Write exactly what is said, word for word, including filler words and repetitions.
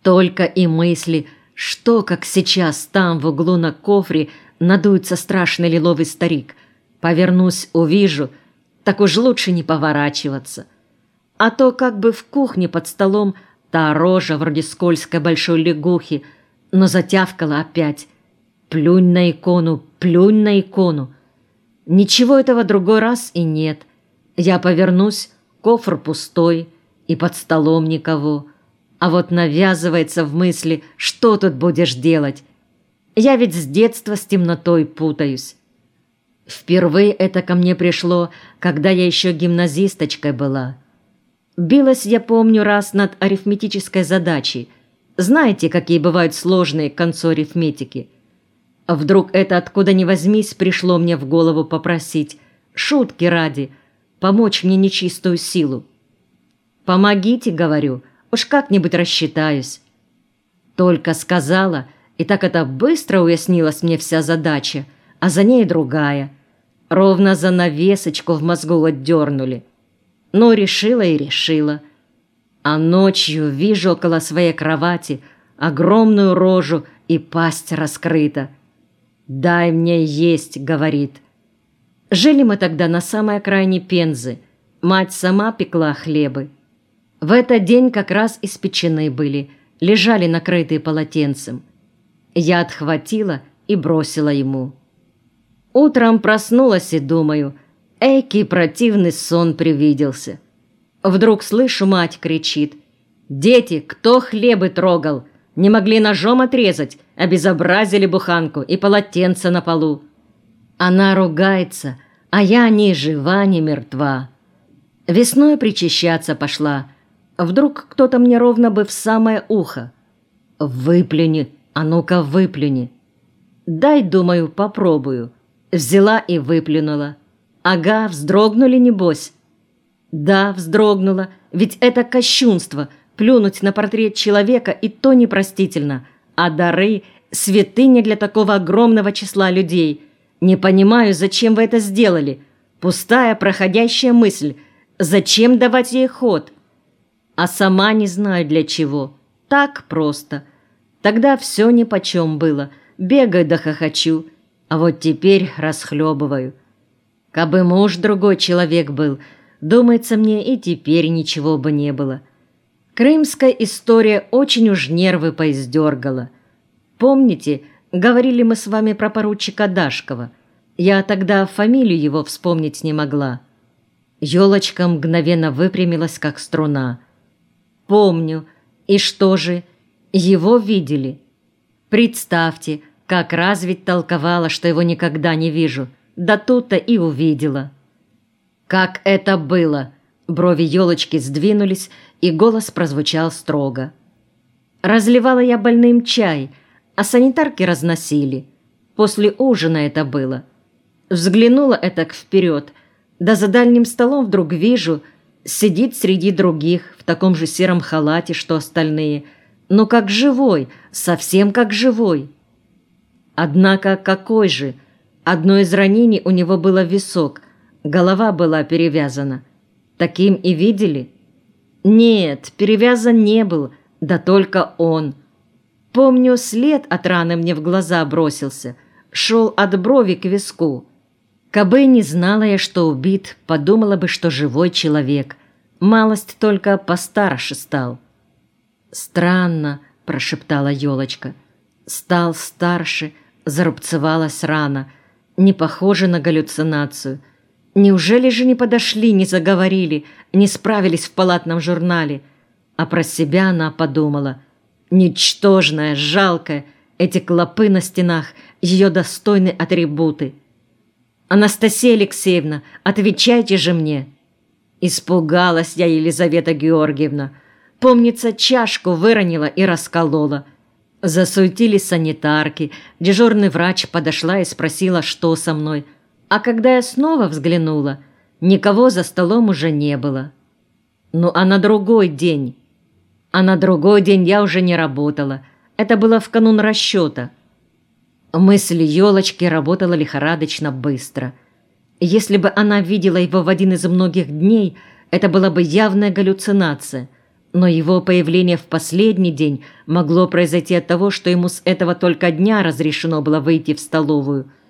Только и мысли, что, как сейчас, там в углу на кофре надуется страшный лиловый старик. Повернусь, увижу, так уж лучше не поворачиваться. А то как бы в кухне под столом та рожа вроде скользкой большой лягухи, но затявкала опять. Плюнь на икону, плюнь на икону. Ничего этого другой раз и нет. Я повернусь, кофр пустой, и под столом никого. А вот навязывается в мысли, что тут будешь делать. Я ведь с детства с темнотой путаюсь. Впервые это ко мне пришло, когда я еще гимназисточкой была. Билась, я помню, раз над арифметической задачей. Знаете, какие бывают сложные к концу арифметики? Вдруг это откуда ни возьмись пришло мне в голову попросить, шутки ради, помочь мне нечистую силу. «Помогите, — говорю, — уж как-нибудь рассчитаюсь». Только сказала, и так это быстро уяснилась мне вся задача, а за ней другая. Ровно занавесочку в мозгу отдернули. Ну, решила и решила. А ночью вижу около своей кровати огромную рожу и пасть раскрыта. «Дай мне есть, — говорит». Жили мы тогда на самой окраине Пензы. Мать сама пекла хлебы. В этот день как раз испечены были, лежали накрытые полотенцем. Я отхватила и бросила ему. Утром проснулась и думаю, экий противный сон привиделся. Вдруг слышу, мать кричит: «Дети, кто хлебы трогал? Не могли ножом отрезать, обезобразили буханку и полотенце на полу». Она ругается, а я ни жива, ни мертва. Весной причащаться пошла. Вдруг кто-то мне ровно бы в самое ухо: «Выплюни, а ну-ка выплюни». Дай, думаю, попробую. Взяла и выплюнула. Ага, вздрогнули, небось. Да, вздрогнула, ведь это кощунство — плюнуть на портрет человека, и то непростительно. А дары — святыня для такого огромного числа людей. Не понимаю, зачем вы это сделали. Пустая, проходящая мысль. Зачем давать ей ход? А сама не знаю для чего. Так просто. Тогда все нипочем было. Бегаю да хохочу. А вот теперь расхлебываю. Кабы муж другой человек был, думается мне, и теперь ничего бы не было. Крымская история очень уж нервы поиздергала. Помните, говорили мы с вами про поручика Дашкова? Я тогда фамилию его вспомнить не могла. Ёлочка мгновенно выпрямилась, как струна. Помню. И что же? Его видели? Представьте, как раз ведь толковала, что его никогда не вижу. Да тут-то и увидела. Как это было? Брови Ёлочки сдвинулись, и голос прозвучал строго. Разливала я больным чай, а санитарки разносили. После ужина это было. Взглянула этак вперед, да за дальним столом вдруг вижу, сидит среди других в таком же сером халате, что остальные, но как живой, совсем как живой. Однако какой же? Одно из ранений у него было в висок, голова была перевязана. Таким и видели? Нет, перевязан не был, да только он. Помню, след от раны мне в глаза бросился, шел от брови к виску. Кабы не знала я, что убит, подумала бы, что живой человек. Малость только постарше стал. «Странно», — прошептала Ёлочка. «Стал старше, зарубцевалась рана. Не похоже на галлюцинацию. Неужели же не подошли, не заговорили, не справились в палатном журнале?» А про себя она подумала: «Ничтожная, жалкая, эти клопы на стенах, ее достойны атрибуты. Анастасия Алексеевна, отвечайте же мне!» Испугалась я, Елизавета Георгиевна. Помнится, чашку выронила и расколола. Засуетились санитарки, дежурный врач подошла и спросила, что со мной. А когда я снова взглянула, никого за столом уже не было. Ну а на другой день... А на другой день я уже не работала. Это было в канун расчета. Мысль Ёлочки работала лихорадочно быстро. Если бы она видела его в один из многих дней, это была бы явная галлюцинация. Но его появление в последний день могло произойти от того, что ему с этого только дня разрешено было выйти в столовую.